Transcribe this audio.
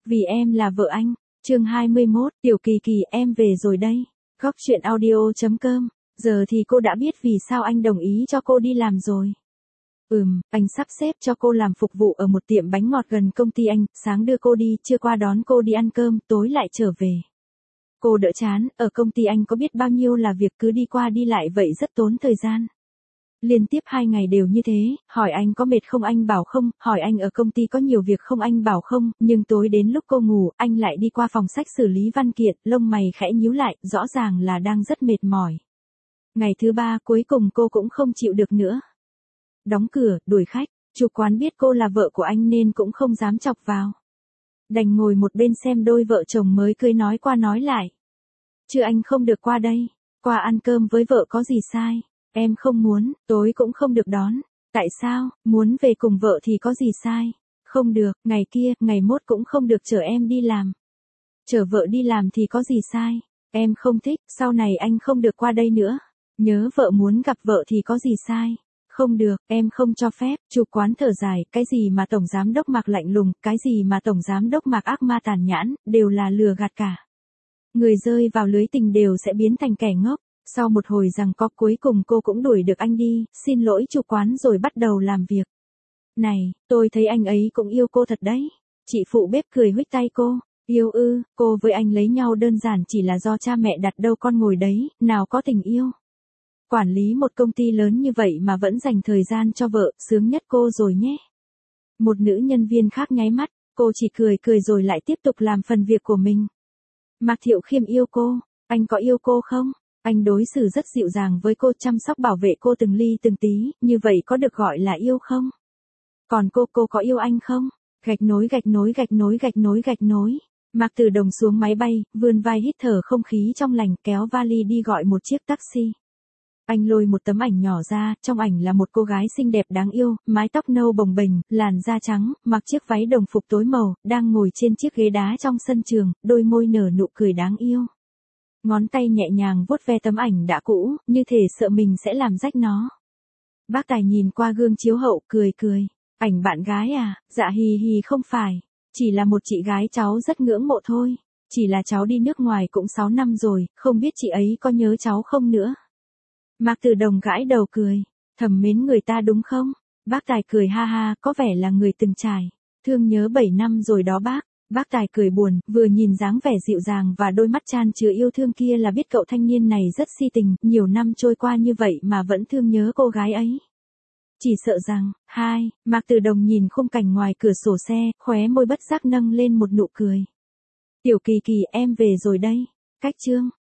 Vì em là vợ anh. Chương 21, Tiểu Kỳ Kỳ em về rồi đây. Góc truyện audio.com. Giờ thì cô đã biết vì sao anh đồng ý cho cô đi làm rồi. Anh sắp xếp cho cô làm phục vụ ở một tiệm bánh ngọt gần công ty anh, sáng đưa cô đi, trưa qua đón cô đi ăn cơm, tối lại trở về. Cô đỡ chán, ở công ty anh có biết bao nhiêu là việc cứ đi qua đi lại vậy rất tốn thời gian. Liên tiếp 2 ngày đều như thế, hỏi anh có mệt không anh bảo không, hỏi anh ở công ty có nhiều việc không anh bảo không, nhưng tối đến lúc cô ngủ, anh lại đi qua phòng sách xử lý văn kiện, lông mày khẽ nhíu lại, rõ ràng là đang rất mệt mỏi. Ngày thứ 3 cuối cùng cô cũng không chịu được nữa. Đóng cửa, đuổi khách, chủ quán biết cô là vợ của anh nên cũng không dám chọc vào. Đành ngồi một bên xem đôi vợ chồng mới cưới nói qua nói lại. Chứ anh không được qua đây, qua ăn cơm với vợ có gì sai. Em không muốn, tối cũng không được đón. Tại sao, muốn về cùng vợ thì có gì sai? Không được, ngày kia, ngày mốt cũng không được chở em đi làm. Chở vợ đi làm thì có gì sai? Em không thích, sau này anh không được qua đây nữa. Nhớ vợ muốn gặp vợ thì có gì sai? Không được, em không cho phép. Chủ quán thở dài, cái gì mà tổng giám đốc Mạc lạnh lùng, cái gì mà tổng giám đốc Mạc ác ma tàn nhẫn, đều là lừa gạt cả. Người rơi vào lưới tình đều sẽ biến thành kẻ ngốc. Sau một hồi giằng co cuối cùng cô cũng đuổi được anh đi, xin lỗi chủ quán rồi bắt đầu làm việc. Này, tôi thấy anh ấy cũng yêu cô thật đấy. Chị phụ bếp cười huých tay cô. Yêu ư, cô với anh lấy nhau đơn giản chỉ là do cha mẹ đặt đâu con ngồi đấy, nào có tình yêu. Quản lý một công ty lớn như vậy mà vẫn dành thời gian cho vợ, sướng nhất cô rồi nhé. Một nữ nhân viên khác nháy mắt, cô chỉ cười cười rồi lại tiếp tục làm phần việc của mình. Mạc Thiệu Khiêm yêu cô, anh có yêu cô không? Anh đối xử rất dịu dàng với cô, chăm sóc bảo vệ cô từng ly từng tí, như vậy có được gọi là yêu không? Còn cô có yêu anh không? Gạch nối gạch nối gạch nối gạch nối gạch nối. Mạc Từ Đồng xuống máy bay, vươn vai hít thở không khí trong lành, kéo vali đi gọi một chiếc taxi. Anh lôi một tấm ảnh nhỏ ra, trong ảnh là một cô gái xinh đẹp đáng yêu, mái tóc nâu bồng bềnh, làn da trắng, mặc chiếc váy đồng phục tối màu, đang ngồi trên chiếc ghế đá trong sân trường, đôi môi nở nụ cười đáng yêu. Ngón tay nhẹ nhàng vuốt ve tấm ảnh đã cũ, như thể sợ mình sẽ làm rách nó. Bác Tài nhìn qua gương chiếu hậu, cười cười. Ảnh bạn gái à? Dạ hì hì không phải. Chỉ là một chị gái cháu rất ngưỡng mộ thôi. Chỉ là cháu đi nước ngoài cũng 6 năm rồi, không biết chị ấy có nhớ cháu không nữa. Mạc Từ Đồng gãi đầu cười. Thầm mến người ta đúng không? Bác Tài cười ha ha, có vẻ là người từng trải. Thương nhớ 7 năm rồi đó bác. Bác Tài cười buồn, vừa nhìn dáng vẻ dịu dàng và đôi mắt chan chứa yêu thương kia là biết cậu thanh niên này rất si tình, nhiều năm trôi qua như vậy mà vẫn thương nhớ cô gái ấy. Chỉ sợ rằng, Mạc Từ Đồng nhìn khung cảnh ngoài cửa sổ xe, khóe môi bất giác nâng lên một nụ cười. Tiểu Kỳ Kỳ em về rồi đây. Cách chương.